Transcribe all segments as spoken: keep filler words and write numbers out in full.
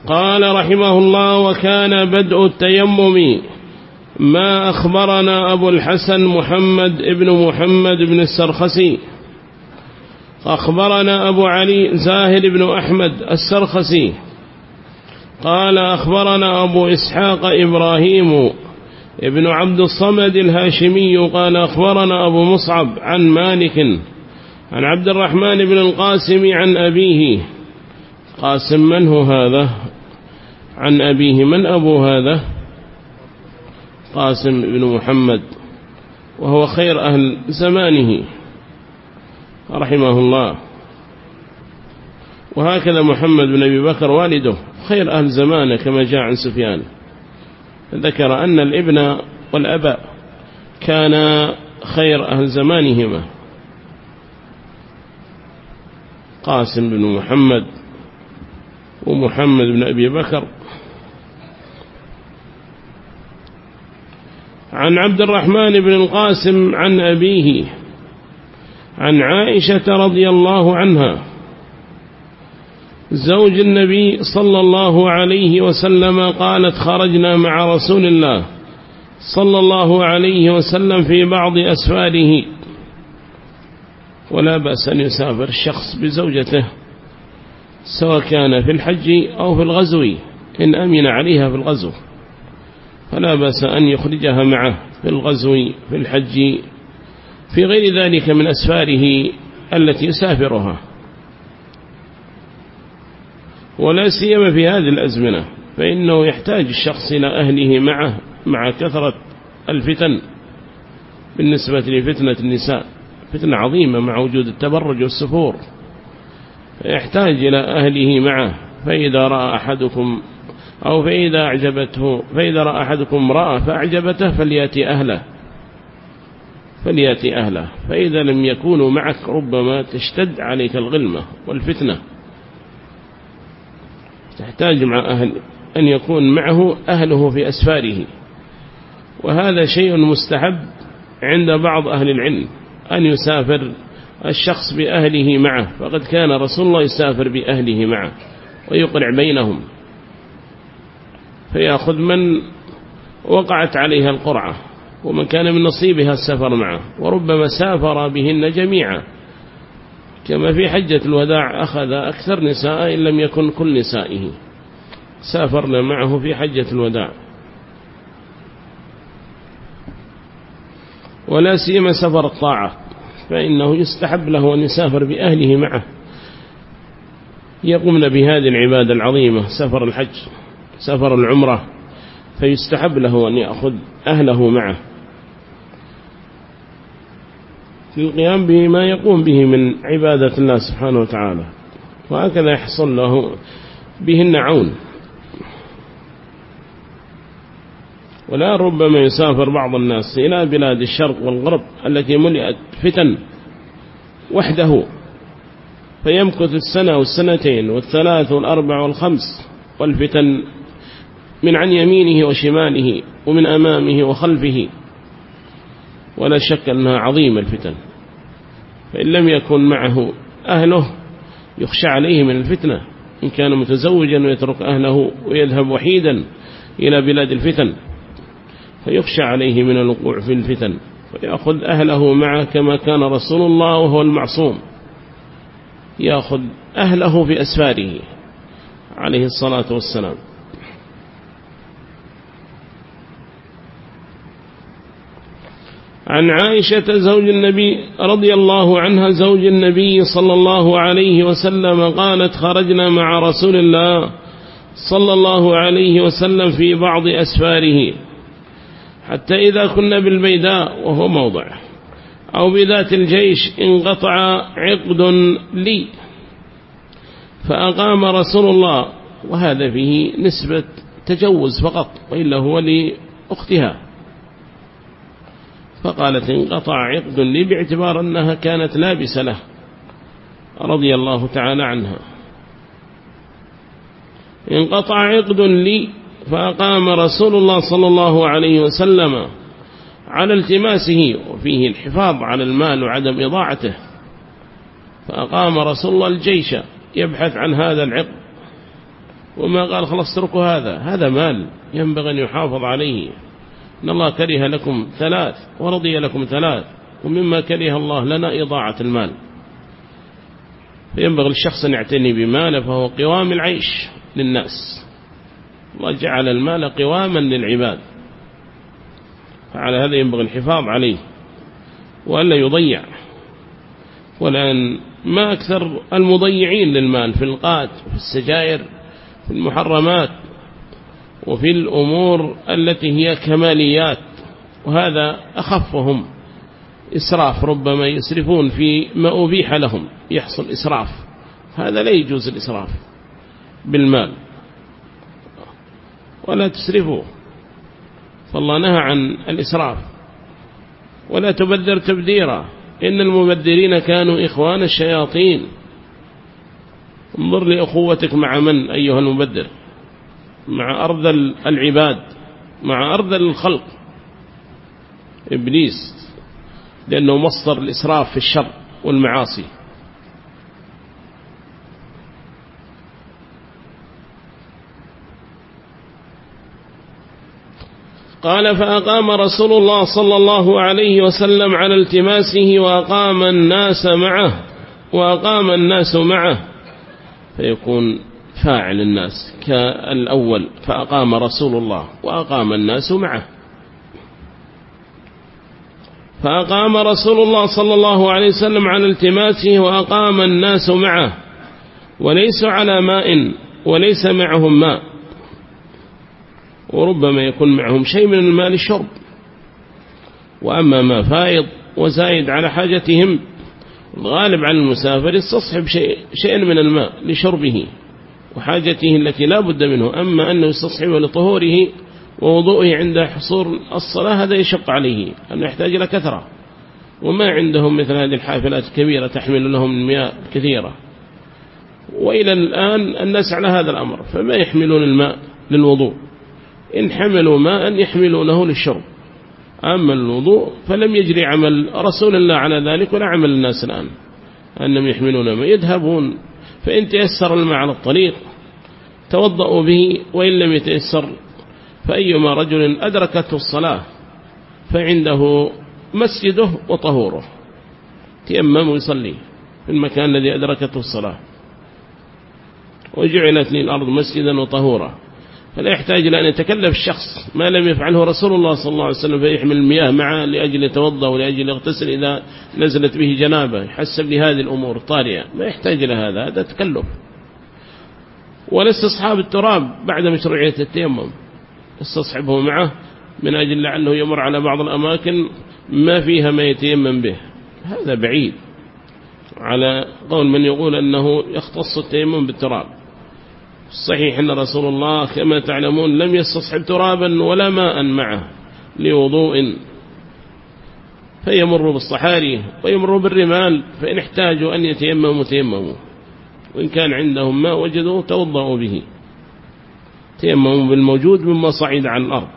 قال رحمه الله: وكان بدء التيمم ما أخبرنا أبو الحسن محمد ابن محمد بن السرخسي، أخبرنا أبو علي زاهر بن أحمد السرخسي قال أخبرنا أبو إسحاق إبراهيم ابن عبد الصمد الهاشمي قال أخبرنا أبو مصعب عن مالك عن عبد الرحمن بن القاسم عن أبيه. قاسم من هو هذا؟ عن أبيه من أبو هذا؟ قاسم بن محمد، وهو خير أهل زمانه رحمه الله. وهكذا محمد بن أبي بكر والده خير أهل زمانه كما جاء عن سفيان، ذكر أن الابن والأب كان خير أهل زمانهما. قاسم بن محمد ومحمد بن أبي بكر. عن عبد الرحمن بن القاسم عن أبيه عن عائشة رضي الله عنها زوج النبي صلى الله عليه وسلم قالت: خرجنا مع رسول الله صلى الله عليه وسلم في بعض أسفاره. ولا بأس أن يسافر الشخص بزوجته سواء كان في الحج أو في الغزو، إن أمن عليها في الغزو فلا بأس أن يخرجها معه في الغزو في الحج في غير ذلك من أسفاره التي يسافرها، ولا سيما في هذه الأزمنة، فإنه يحتاج الشخص إلى أهله معه مع كثرة الفتن. بالنسبة لفتنة النساء فتنة عظيمة مع وجود التبرج والسفور، فيحتاج إلى أهله معه. فإذا رأى أحدكم أو فإذا أعجبته فإذا رأى أحدكم امرأة فأعجبته فليأتي أهله فليأتي أهله فإذا لم يكونوا معك ربما تشتد عليك الغلمة والفتنة. تحتاج مع أهل أن يكون معه أهله في أسفاره، وهذا شيء مستحب عند بعض أهل العلم أن يسافر الشخص بأهله معه، فقد كان رسول الله يسافر بأهله معه ويقرع بينهم، فيأخذ من وقعت عليها القرعة ومن كان من نصيبها السفر معه، وربما سافر بهن جميعا، كما في حجة الوداع أخذ أكثر نساء إن لم يكن كل نسائه، سافرنا معه في حجة الوداع. ولا سيما سفر الطاعة، فإنه يستحب له أن يسافر بأهله معه يقومن بهذه العبادة العظيمة، سفر الحج سفر العمرة، فيستحب له أن يأخذ أهله معه للقيام بما يقوم به من عبادة الله سبحانه وتعالى، وهكذا يحصل له بهن عون. ولا ربما يسافر بعض الناس إلى بلاد الشرق والغرب التي ملئت فتن وحده، فيمكث السنة والسنتين والثلاث والأربع والخمس، والفتن من عن يمينه وشماله ومن أمامه وخلفه، ولا شك أنها عظيمة الفتن. فإن لم يكن معه أهله يخشى عليه من الفتنة، إن كان متزوجا ويترك أهله ويذهب وحيدا إلى بلاد الفتن فيخشى عليه من الوقوع في الفتن، فيأخذ أهله معه كما كان رسول الله وهو المعصوم يأخذ أهله في أسفاره عليه الصلاة والسلام. عن عائشة زوج النبي رضي الله عنها زوج النبي صلى الله عليه وسلم قالت: خرجنا مع رسول الله صلى الله عليه وسلم في بعض أسفاره حتى إذا كنا بالبيداء وهو موضع أو بذات الجيش انقطع عقد لي فأقام رسول الله، وهذا فيه نسبة تجوز فقط، وإلا هو لأختها، فقالت انقطع عقد لي باعتبار أنها كانت لابسة له رضي الله تعالى عنها. انقطع عقد لي فأقام رسول الله صلى الله عليه وسلم على التماسه، وفيه الحفاظ على المال وعدم إضاعته، فأقام رسول الله الجيش يبحث عن هذا العقد وما قال خلاص اتركوا هذا، هذا مال ينبغي أن يحافظ عليه. إن الله كره لكم ثلاث ورضي لكم ثلاث، ومما كره الله لنا إضاعة المال، فينبغي للشخص أن يعتني بماله، فهو قوام العيش للناس. الله جعل المال قواما للعباد، فعلى هذا ينبغي الحفاظ عليه وألا يضيع. ولأن ما أكثر المضيعين للمال في القات، في السجائر، في المحرمات، وفي الأمور التي هي كماليات، وهذا أخفهم إسراف، ربما يسرفون في ما أبيح لهم، يحصل إسراف، هذا لا يجوز الإسراف بالمال، ولا تسرفوا، فالله نهى عن الإسراف. ولا تبذر تبذيرا، إن المبذرين كانوا إخوان الشياطين. انظر لأخوتك مع من أيها المبذر؟ مع أرذل العباد، مع أرذل الخلق، إبليس، لأنه مصدر الإسراف في الشر والمعاصي. قال فأقام رسول الله صلى الله عليه وسلم على التماسه وأقام الناس معه وأقام الناس معه، فيكون فاعل الناس كالأول، فأقام رسول الله وأقام الناس معه. فأقام رسول الله صلى الله عليه وسلم على التماسه وأقام الناس معه، وليس على ماء وليس معهم ماء، وربما يكون معهم شيء من الماء للشرب، وأما ما فائض وزايد على حاجتهم، الغالب على المسافر يستصحب شيء شيئا من الماء لشربه وحاجته التي لا بد منه. أما أنه يستصحبه لطهوره ووضوءه عند حصول الصلاة، هذا يشق عليه، أنه يحتاج إلى كثرة، وما عندهم مثل هذه الحافلات الكبيرة تحمل لهم المياه كثيرة. وإلى الآن الناس على هذا الأمر، فما يحملون الماء للوضوء، إن حملوا ماء يحملونه للشرب. أما الوضوء فلم يجري عمل رسول الله على ذلك ولا عمل الناس الآن، أنهم يحملون ماء، يذهبون، فإن تيسر الماء على الطريق توضأوا به، وإن لم يتيسر فأيما رجل أدركته الصلاة فعنده مسجده وطهوره، تيمم ويصلي في المكان الذي أدركته الصلاة، وجعلت لي الأرض مسجدا وطهورا، فلا يحتاج إلى أن يتكلف الشخص ما لم يفعله رسول الله صلى الله عليه وسلم، فيحمل المياه معه لأجل يتوضأ ولأجل يغتسل إذا نزلت به جنابه، يحسب لهذه الأمور الطارئة، ما يحتاج إلى هذا، هذا تكلف. والاستصحاب التراب بعد مشروعية التيمم، استصحبه معه من أجل لعله يمر على بعض الأماكن ما فيها ما يتيمم به، هذا بعيد على قول من يقول أنه يختص التيمم بالتراب. الصحيح أن رسول الله كما تعلمون لم يستصحب ترابا ولا ماء معه لوضوء، فيمر بالصحاري ويمر بالرمال، فإن احتاجوا أن يتيمموا تيمموا، وإن كان عندهم ماء وجدوا توضأوا به، تيمموا بالموجود مما صعد على الأرض.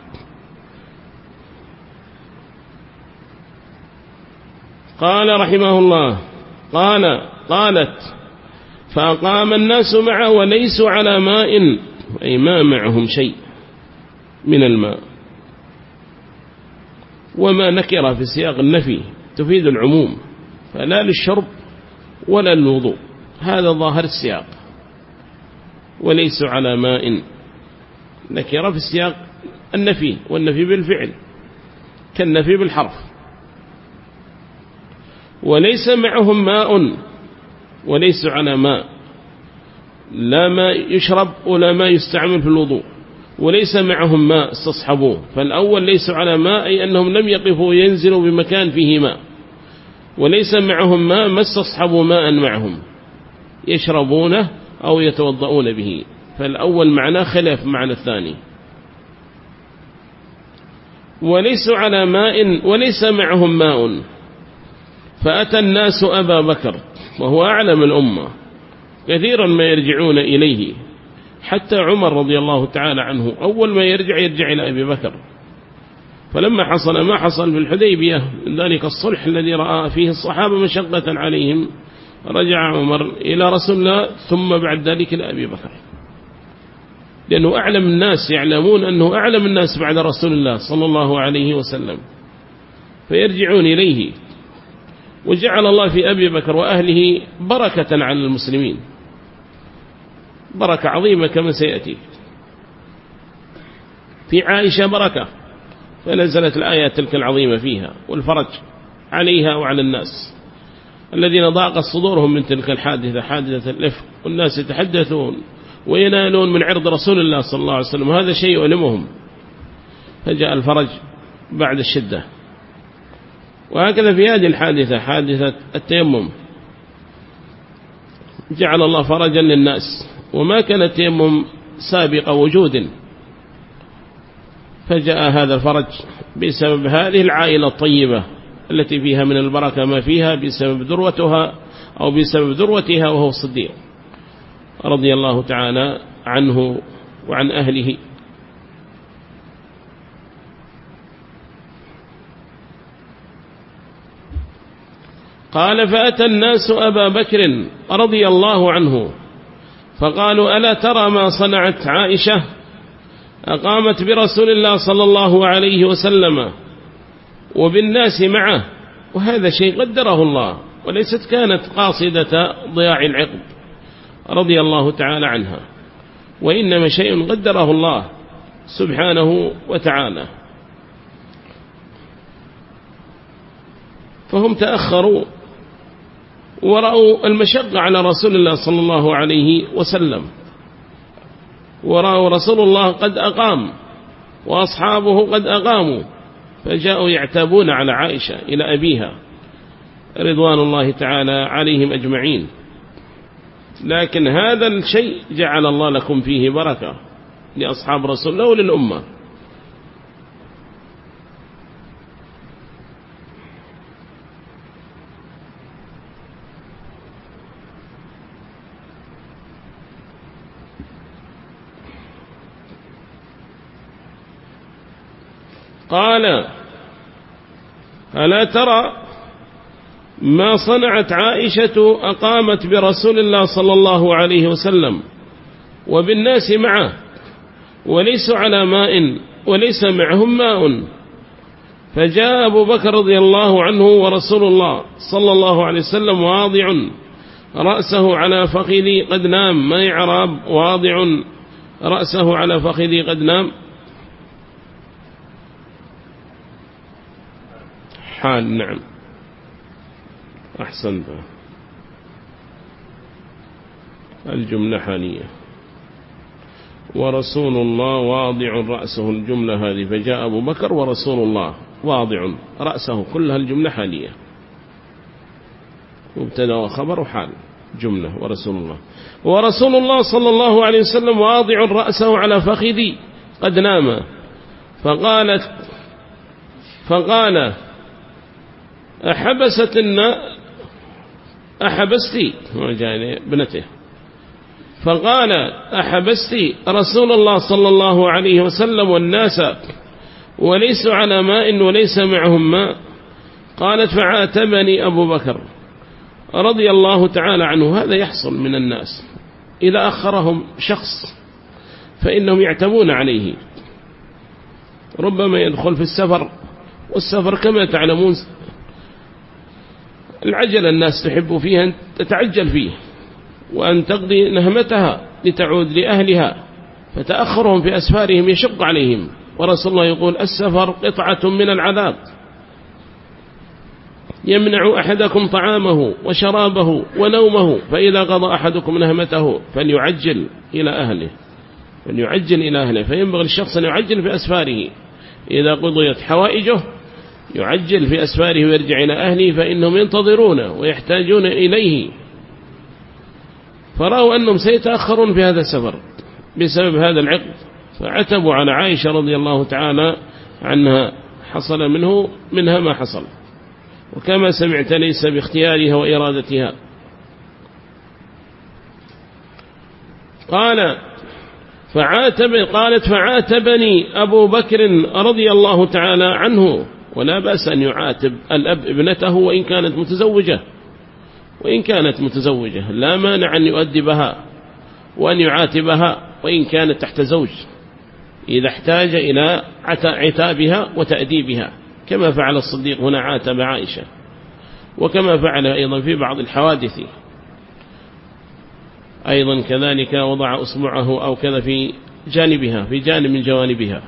قال رحمه الله قال قالت فأقام الناس معه وليسوا على ماء، أي ما معهم شيء من الماء. وما نكر في سياق النفي تفيد العموم، فلا للشرب ولا للوضوء، هذا ظاهر السياق. وليسوا على ماء نكر في سياق النفي، والنفي بالفعل كالنفي بالحرف. وليس معهم ماء، وليسوا على ماء، لا ماء يشرب ولا ماء يستعمل في الوضوء، وليس معهم ماء استصحبوه. فالأول ليسوا على ماء أي أنهم لم يقفوا ينزلوا بمكان فيه ماء، وليس معهم ماء ما استصحبوا ماء معهم يشربونه أو يتوضؤون به، فالأول معناه خلاف معنى الثاني. وليسوا على ماء وليس معهم ماء، فأتى الناس أبا بكر وهو أعلم الأمة، كثيرا ما يرجعون إليه، حتى عمر رضي الله تعالى عنه أول ما يرجع يرجع إلى أبي بكر. فلما حصل ما حصل في الحديبية من ذلك الصلح الذي رأى فيه الصحابة مشقة عليهم، رجع عمر إلى رسول الله ثم بعد ذلك إلى أبي بكر. لأنه أعلم الناس، يعلمون أنه أعلم الناس بعد رسول الله صلى الله عليه وسلم، فيرجعون إليه. وجعل الله في أبي بكر وأهله بركة على المسلمين، بركة عظيمة كما سيأتي. في عائشة بركة، فنزلت الآيات تلك العظيمة فيها، والفرج عليها وعلى الناس الذين ضاقت صدورهم من تلك الحادثة، حادثة الإفك، والناس يتحدثون وينالون من عرض رسول الله صلى الله عليه وسلم، وهذا شيء يؤلمهم، فجاء الفرج بعد الشدة. وهكذا في هذه الحادثة، حادثة التيمم، جعل الله فرجا للناس، وما كان التيمم سابق وجود، فجاء هذا الفرج بسبب هذه العائلة الطيبة التي فيها من البركة ما فيها، بسبب ذروتها أو بسبب ذروتها، وهو الصديق رضي الله تعالى عنه وعن أهله. قال: فأتى الناس أبا بكر رضي الله عنه فقالوا: ألا ترى ما صنعت عائشة؟ أقامت برسول الله صلى الله عليه وسلم وبالناس معه، وهذا شيء قدره الله، وليست كانت قاصدة ضياع العقد رضي الله تعالى عنها، وإنما شيء قدره الله سبحانه وتعالى. فهم تأخروا ورأوا المشقة على رسول الله صلى الله عليه وسلم، ورأوا رسول الله قد أقام وأصحابه قد أقاموا، فجاءوا يعتابون على عائشة إلى أبيها رضوان الله تعالى عليهم أجمعين. لكن هذا الشيء جعل الله لكم فيه بركة لأصحاب رسول الله وللأمة. قال: ألا ترى ما صنعت عائشة؟ أقامت برسول الله صلى الله عليه وسلم وبالناس معه، وليس على ماء وليس معهم ماء. فجاء أبو بكر رضي الله عنه ورسول الله صلى الله عليه وسلم واضع رأسه على فخذي قد نام. ما إعراب واضع رأسه على فخذي قد نام؟ حال. نعم، أحسنت، الجملة حالية. ورسول الله واضع رأسه، الجملة هذه. فجاء أبو بكر ورسول الله واضع رأسه، كلها الجملة حالية، مبتدأ وخبر وحال، جملة. ورسول الله ورسول الله صلى الله عليه وسلم واضع رأسه على فخذي قد نام. فقالت فقال: أحبست النا أحبستي ابنته فقال: أحبستي رسول الله صلى الله عليه وسلم والناس وليس على ماء وليس معهم ماء؟ قالت: فعاتبني أبو بكر رضي الله تعالى عنه. هذا يحصل من الناس إذا أخرهم شخص فإنهم يعتبون عليه، ربما يدخل في السفر، والسفر كما تعلمون العجل الناس تحب فيها أن تتعجل فيه وأن تقضي نهمتها لتعود لأهلها، فتأخرهم في أسفارهم يشق عليهم. ورسول الله يقول: السفر قطعة من العذاب، يمنع أحدكم طعامه وشرابه ونومه، فإذا قضى أحدكم نهمته فليعجل إلى أهله فليعجل إلى أهله. فينبغي للشخص أن يعجل في أسفاره، إذا قضيت حوائجه يعجل في أسفاره ويرجع إلى أهله، فإنهم ينتظرونه ويحتاجون إليه. فرأوا أنهم سيتأخرون في هذا السفر بسبب هذا العقد، فعتبوا على عائشة رضي الله تعالى عنها. حصل منه منها ما حصل، وكما سمعت ليس باختيارها وإرادتها. قال فعاتب قالت: فعاتبني أبو بكر رضي الله تعالى عنه. ولا بأس أن يعاتب الأب ابنته وإن كانت متزوجة، وإن كانت متزوجة لا مانع أن يؤدبها وأن يعاتبها وإن كانت تحت زوج إذا احتاج إلى عتابها وتأديبها، كما فعل الصديق هنا عاتب عائشة، وكما فعل أيضا في بعض الحوادث أيضا كذلك وضع أصبعه أو كذا في جانبها في جانب من جوانبها.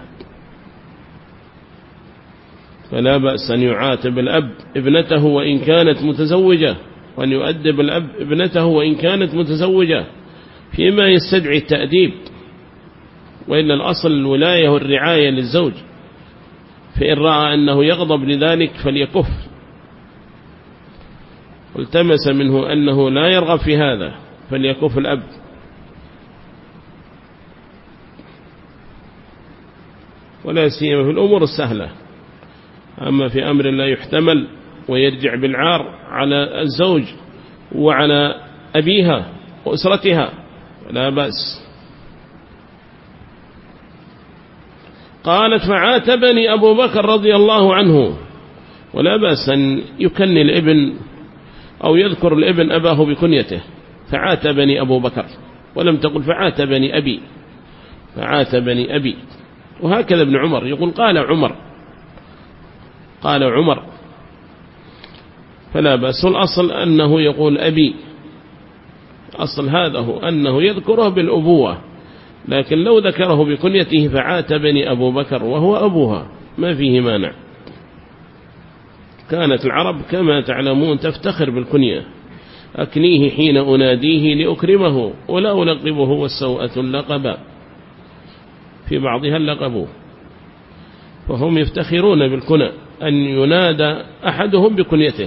فلا بأس أن يعاتب الأب ابنته وإن كانت متزوجة، وأن يؤدب الأب ابنته وإن كانت متزوجة فيما يستدعي التأديب، وإلا الأصل الولاية والرعاية للزوج، فإن رأى أنه يغضب لذلك فليكف، والتمس منه أنه لا يرغب في هذا فليكف الأب. ولا سيما في الأمور السهلة، أما في أمر لا يحتمل ويرجع بالعار على الزوج وعلى أبيها وأسرتها لا بأس. قالت فعاتبني أبو بكر رضي الله عنه، ولا بأس أن يكني الابن أو يذكر الابن أباه بكنيته، فعاتبني أبو بكر، ولم تقل فعاتبني أبي، فعاتبني أبي. وهكذا ابن عمر يقول قال عمر، قال عمر، فلا بأس. الأصل أنه يقول أبي، أصل هذا هو أنه يذكره بالأبوة، لكن لو ذكره بكنيته فعاتبني أبو بكر وهو أبوها ما فيه مانع. كانت العرب كما تعلمون تفتخر بالكنية، أكنيه حين أناديه لأكرمه ولا ألقبه والسوءة اللقب، في بعضها اللقب، فهم يفتخرون بالكنى أن ينادى أحدهم بكنيته،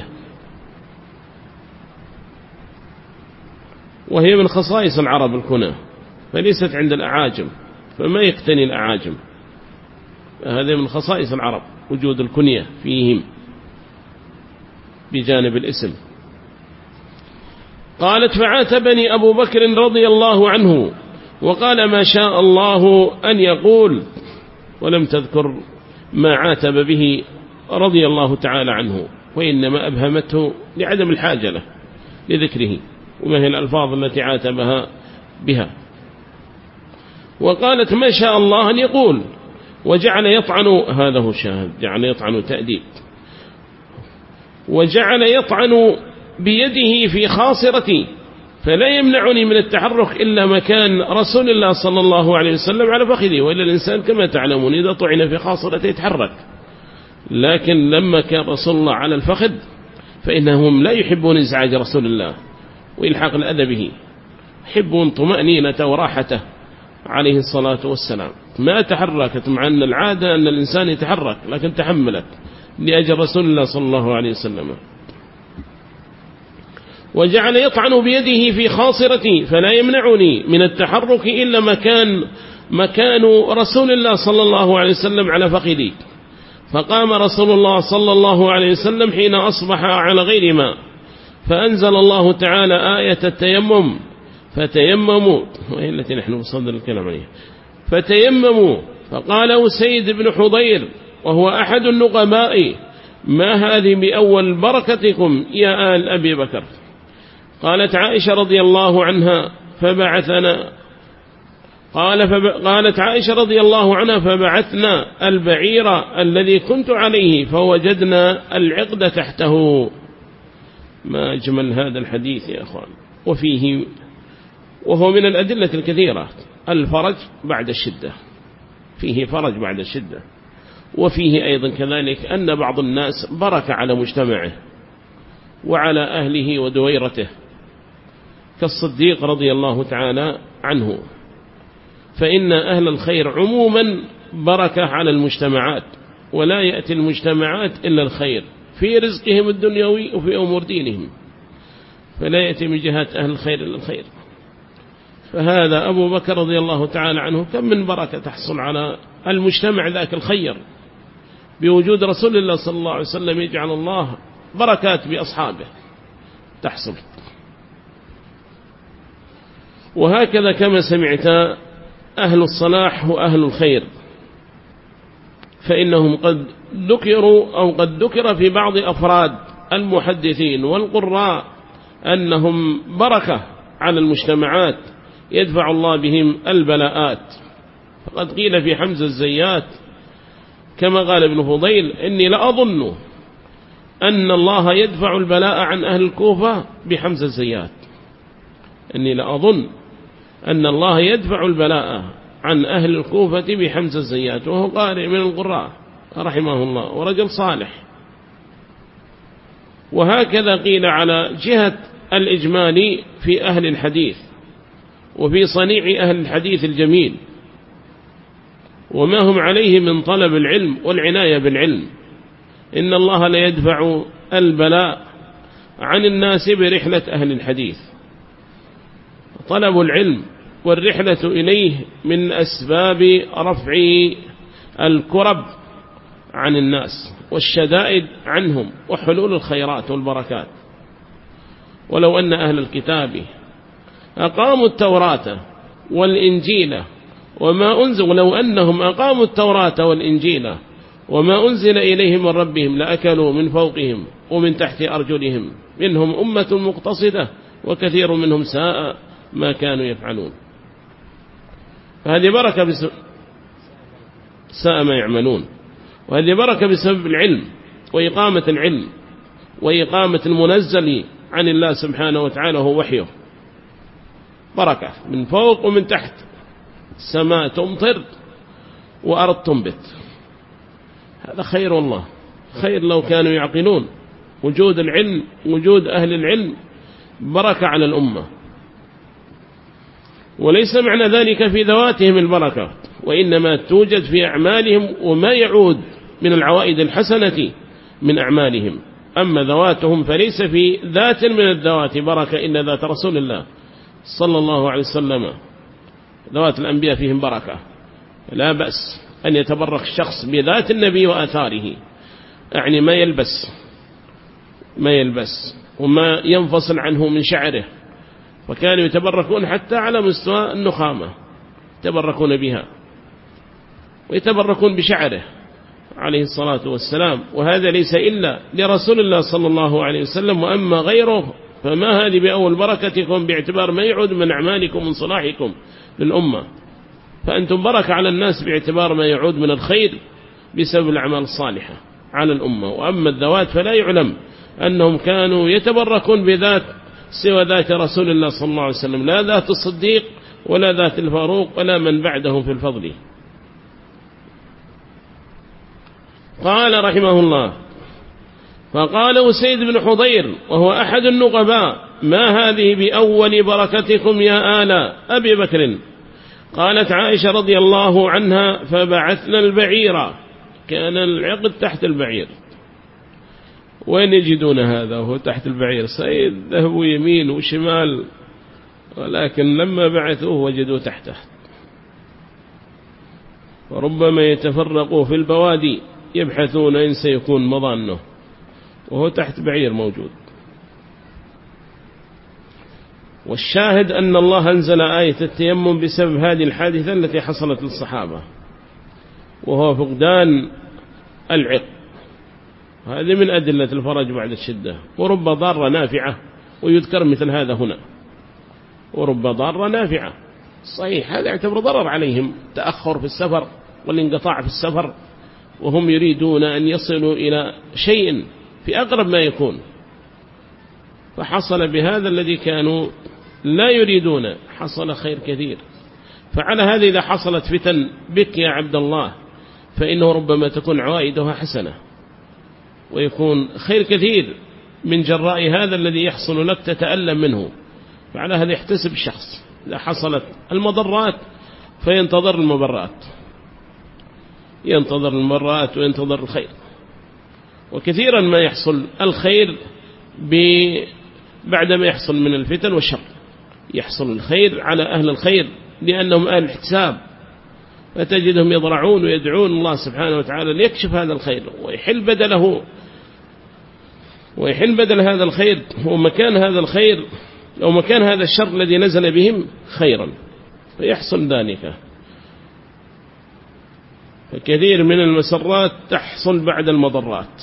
وهي من خصائص العرب الكنى، فليست عند الأعاجم، فما يقتني الأعاجم، هذا من خصائص العرب وجود الكنية فيهم بجانب الاسم. قالت فعاتبني أبو بكر رضي الله عنه وقال ما شاء الله أن يقول، ولم تذكر ما عاتب به رضي الله تعالى عنه، وإنما أبهمته لعدم الحاجة له لذكره وما هي الألفاظ التي عاتبها بها. وقالت ما شاء الله أن يقول، وجعل يطعن، هذا هو شاهد، جعل يطعن تأديب، وجعل يطعن بيده في خاصرتي فلا يمنعني من التحرك إلا مكان رسول الله صلى الله عليه وسلم على فخذي، وإلا الإنسان كما تعلمون إذا طعن في خاصرته يتحرك، لكن لما كان رسول الله على الفخذ فإنهم لا يحبون إزعاج رسول الله وإلحاق الأذى به، يحبون طمأنينة وراحته عليه الصلاة والسلام. ما تحركت، مع أن العادة أن الإنسان يتحرك، لكن تحملت لأجل رسول الله صلى الله عليه وسلم. وجعل يطعن بيده في خاصرتي فلا يمنعني من التحرك إلا مكان مكان رسول الله صلى الله عليه وسلم على فخذي. فقام رسول الله صلى الله عليه وسلم حين أصبح على غير ماء، فأنزل الله تعالى آية التيمم، فتيمموا، وهي التي نحن بصدر الكلام عليها، فتيمموا. فقال أسيد بن حضير وهو أحد النقباء ما هذه بأول بركتكم يا آل أبي بكر. قالت عائشة رضي الله عنها فبعثنا قال فب... قالت عائشة رضي الله عنها فبعثنا البعير الذي كنت عليه فوجدنا العقد تحته. ما أجمل هذا الحديث يا أخوان، وفيه وهو من الأدلة الكثيرة الفرج بعد الشدة، فيه فرج بعد الشدة، وفيه أيضا كذلك أن بعض الناس برك على مجتمعه وعلى أهله ودويرته كالصديق رضي الله تعالى عنه، فإن أهل الخير عموما بركة على المجتمعات، ولا يأتي المجتمعات إلا الخير في رزقهم الدنيوي وفي أمور دينهم، فلا يأتي من جهات أهل الخير إلا الخير. فهذا أبو بكر رضي الله تعالى عنه كم من بركة تحصل على المجتمع ذاك الخير بوجود رسول الله صلى الله عليه وسلم، يجعل الله بركات بأصحابه تحصل. وهكذا كما سمعت أهل الصلاح وأهل الخير فإنهم قد ذكروا أو قد ذكر في بعض أفراد المحدثين والقراء أنهم بركة على المجتمعات يدفع الله بهم البلاءات. فقد قيل في حمزة الزيات كما قال ابن فضيل: إني لأظن أن الله يدفع البلاء عن أهل الكوفة بحمزة الزيات. إني لأظن أن الله يدفع البلاء عن أهل الكوفة بحمزة الزيات، وهو قارئ من القراء رحمه الله ورجل صالح. وهكذا قيل على جهة الإجمال في أهل الحديث وفي صنيع أهل الحديث الجميل وما هم عليه من طلب العلم والعناية بالعلم. إن الله لا يدفع البلاء عن الناس برحلة أهل الحديث. طلب العلم والرحلة إليه من أسباب رفع الكرب عن الناس والشدائد عنهم وحلول الخيرات والبركات. ولو أن أهل الكتاب أقاموا التوراة والإنجيل وما أنزل ولو أنهم أقاموا التوراة والإنجيل وما أنزل إليهم من ربهم لأكلوا من فوقهم ومن تحت أرجلهم منهم أمة مقتصدة وكثير منهم ساء ما كانوا يفعلون. فهذه بركة بسبب ساء ما يعملون، وهذه بركة بسبب العلم وإقامة العلم وإقامة المنزل عن الله سبحانه وتعالى هو وحيه. بركة من فوق ومن تحت، السماء تمطر وأرض تنبت. هذا خير والله، خير لو كانوا يعقلون. وجود العلم وجود أهل العلم بركة على الأمة، وليس معنى ذلك في ذواتهم البركة، وإنما توجد في أعمالهم وما يعود من العوائد الحسنة من أعمالهم. أما ذواتهم فليس في ذات من الذوات بركة إلا ذات رسول الله صلى الله عليه وسلم. ذوات الأنبياء فيهم بركة، لا بأس أن يتبرك الشخص بذات النبي وآثاره، يعني ما يلبس ما يلبس وما ينفصل عنه من شعره. وكانوا يتبركون حتى على مستوى النخامة، يتبركون بها ويتبركون بشعره عليه الصلاة والسلام. وهذا ليس إلا لرسول الله صلى الله عليه وسلم، وأما غيره فما هذه بأول بركتكم باعتبار ما يعود من أعمالكم من صلاحكم للأمة. فأنتم بركة على الناس باعتبار ما يعود من الخير بسبب الأعمال الصالحة على الأمة. وأما الذوات فلا يعلم أنهم كانوا يتبركون بذات سوى ذات رسول الله صلى الله عليه وسلم، لا ذات الصديق ولا ذات الفاروق ولا من بعدهم في الفضل. قال رحمه الله: فقال أسيد بن حضير وهو أحد النقباء: ما هذه بأول بركتكم يا آل أبي بكر؟ قالت عائشة رضي الله عنها: فبعثنا البعير. كان العقد تحت البعير. وين يجدون هذا وهو تحت البعير؟ سيد ذهبوا يمين وشمال، ولكن لما بعثوه وجدوا تحته. وربما يتفرقوا في البوادي يبحثون إن سيكون مضانه، وهو تحت بعير موجود. والشاهد أن الله أنزل آية التيمم بسبب هذه الحادثة التي حصلت للصحابة، وهو فقدان العقد. هذه من أدلة الفرج بعد الشدة. ورب ضارة نافعة، ويذكر مثل هذا هنا، ورب ضارة نافعة. صحيح هذا يعتبر ضرر عليهم، تأخر في السفر والانقطاع في السفر، وهم يريدون أن يصلوا إلى شيء في أقرب ما يكون، فحصل بهذا الذي كانوا لا يريدون، حصل خير كثير. فعلى هذا إذا حصلت فتن بك يا عبد الله فإنه ربما تكون عوائدها حسنة، ويكون خير كثير من جراء هذا الذي يحصل لك تتألم منه. فعلى هذا يحتسب الشخص إذا حصلت المضرات فينتظر المبرات، ينتظر المبرات وينتظر الخير. وكثيرا ما يحصل الخير بعدما يحصل من الفتن والشر، يحصل الخير على أهل الخير لأنهم أهل الاحتساب، فتجدهم يضرعون ويدعون الله سبحانه وتعالى ليكشف هذا الخير ويحل بدله، ويحل بدل هذا الخير ومكان هذا الخير أو مكان هذا الشر الذي نزل بهم خيرا، فيحصل ذلك. فكثير من المسرات تحصل بعد المضرات،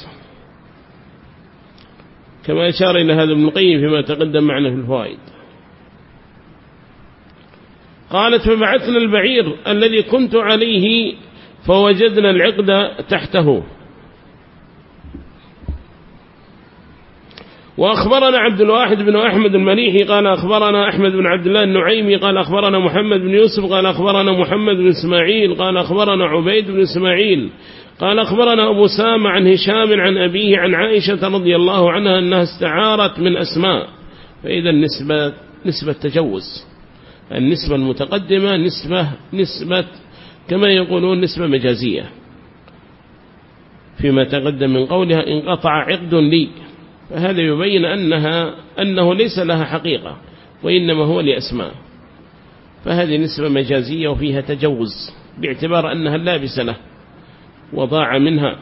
كما أشار إلى هذا ابن القيم فيما تقدم معنا في الفوائد. قالت فبعثنا البعير الذي كنت عليه فوجدنا العقد تحته. وأخبرنا عبد الواحد بن أحمد المليحي قال أخبرنا أحمد بن عبد الله النعيمي قال أخبرنا محمد بن يوسف قال أخبرنا محمد بن إسماعيل قال أخبرنا عبيد بن إسماعيل قال أخبرنا أبو سامة عن هشام عن أبيه عن عائشة رضي الله عنها أنها استعارت من أسماء. فإذا النسبة نسبة تجوز، النسبة المتقدمة نسبة نسبة كما يقولون نسبة مجازية فيما تقدم من قولها انقطع عقد لي، فهذا يبين أنها أنه ليس لها حقيقة وإنما هو لأسماء، فهذه نسبة مجازية وفيها تجوز باعتبار أنها لابس له وضاع منها.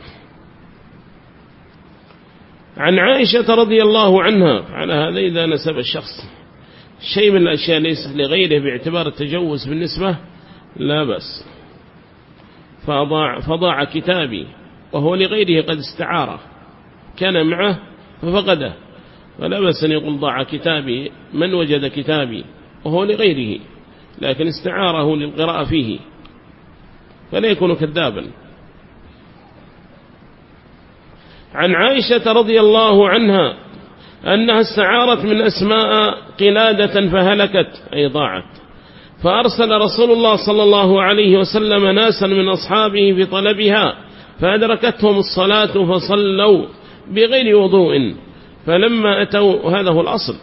عن عائشة رضي الله عنها، على هذا إذا نسب الشخص شيء من الأشياء ليس لغيره باعتبار التجوز بالنسبة لا بأس. فضاع, فضاع كتابي وهو لغيره قد استعاره، كان معه ففقده، فلا بأس أن يقول ضاع كتابي من وجد كتابي وهو لغيره، لكن استعاره للقراءة فيه فلا يكون كذابا. عن عائشة رضي الله عنها أنها استعارت من أسماء قلادة فهلكت أي ضاعت، فأرسل رسول الله صلى الله عليه وسلم ناسا من أصحابه في طلبها فأدركتهم الصلاة فصلوا بغير وضوء، فلما أتوا هذا هو الأصل،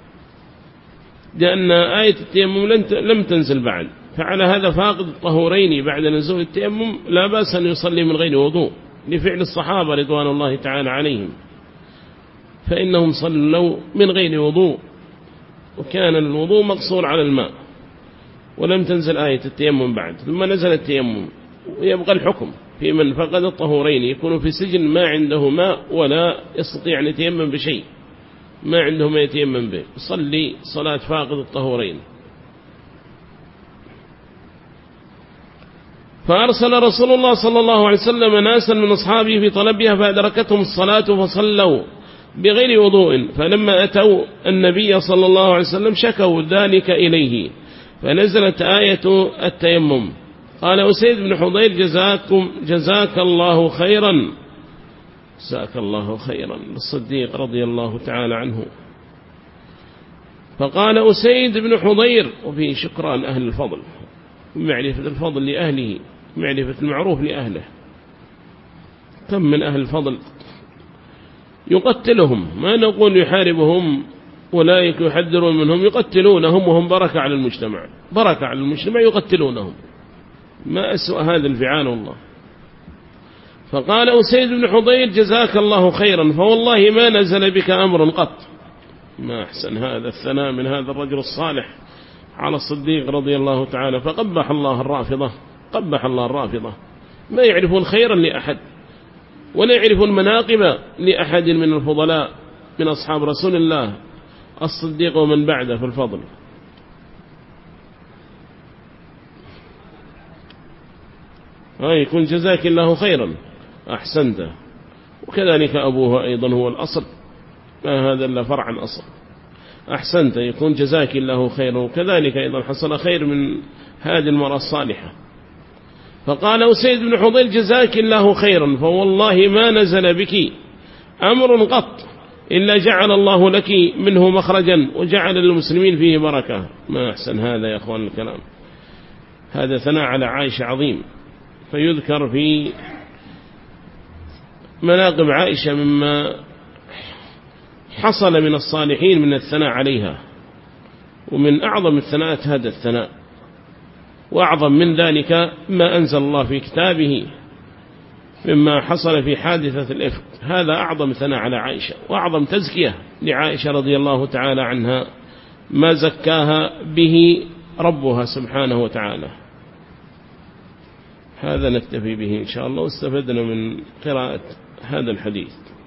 لأن آية التيمم لم تنزل بعد، فعلى هذا فاقد الطهورين بعد نزول التيمم لا بأس أن يصلي من غير وضوء لفعل الصحابة رضوان الله تعالى عليهم، فإنهم صلوا من غير وضوء وكان الوضوء مقصور على الماء ولم تنزل آية التيمم بعد، ثم نزل التيمم ويبقى الحكم في من فقد الطهورين يكون في سجن ما عنده ماء ولا يستطيع أن يتيمم بشيء، ما عنده ما يتيمم به، صلي صلاة فاقد الطهورين. فأرسل رسول الله صلى الله عليه وسلم ناسا من أصحابه في طلبها فأدركتهم الصلاة فصلوا بغير وضوء، فلما أتوا النبي صلى الله عليه وسلم شكوا ذلك إليه فنزلت آية التيمم. قال أسيد بن حضير جزاكم جزاك الله خيرا، جزاك الله خيرا للصديق رضي الله تعالى عنه. فقال أسيد بن حضير وفيه شكران أهل الفضل، معرفة الفضل لأهله، معرفة المعروف لأهله. كم من أهل الفضل يقتلهم، ما نقول يحاربهم ولا يحذرون منهم، يقتلونهم وهم بركة على المجتمع، بركة على المجتمع يقتلونهم، ما أسوأ هذا الفعال والله. فقال أسيد بن حضير جزاك الله خيرا فوالله ما نزل بك أمر قط. ما أحسن هذا الثناء من هذا الرجل الصالح على الصديق رضي الله تعالى. فقبح الله الرافضة، قبح الله الرافضة، ما يعرفون خيرا لأحد ولا يعرفون مناقب لأحد من الفضلاء من أصحاب رسول الله الصديق ومن بعده في الفضل. ها يكون جزاك الله خيرا أحسنت، وكذلك أبوه أيضا هو الأصل، ما هذا إلا فرع أصل. أحسنت يكون جزاك الله خيرا، وكذلك أيضا حصل خير من هذه المرأة الصالحة. فقال أسيد بن حضير جزاك الله خيرا فوالله ما نزل بك أمر قط إلا جعل الله لك منه مخرجا وجعل للمسلمين فيه بركة. ما أحسن هذا يا أخوان الكلام، هذا ثناء على عائشة عظيم. فيذكر في مناقب عائشة مما حصل من الصالحين من الثناء عليها، ومن أعظم الثناءات هذا الثناء، وأعظم من ذلك ما أنزل الله في كتابه مما حصل في حادثة الإفك، هذا أعظم ثناء على عائشة وأعظم تزكية لعائشة رضي الله تعالى عنها ما زكاها به ربها سبحانه وتعالى. هذا نكتفي به إن شاء الله، واستفدنا من قراءة هذا الحديث.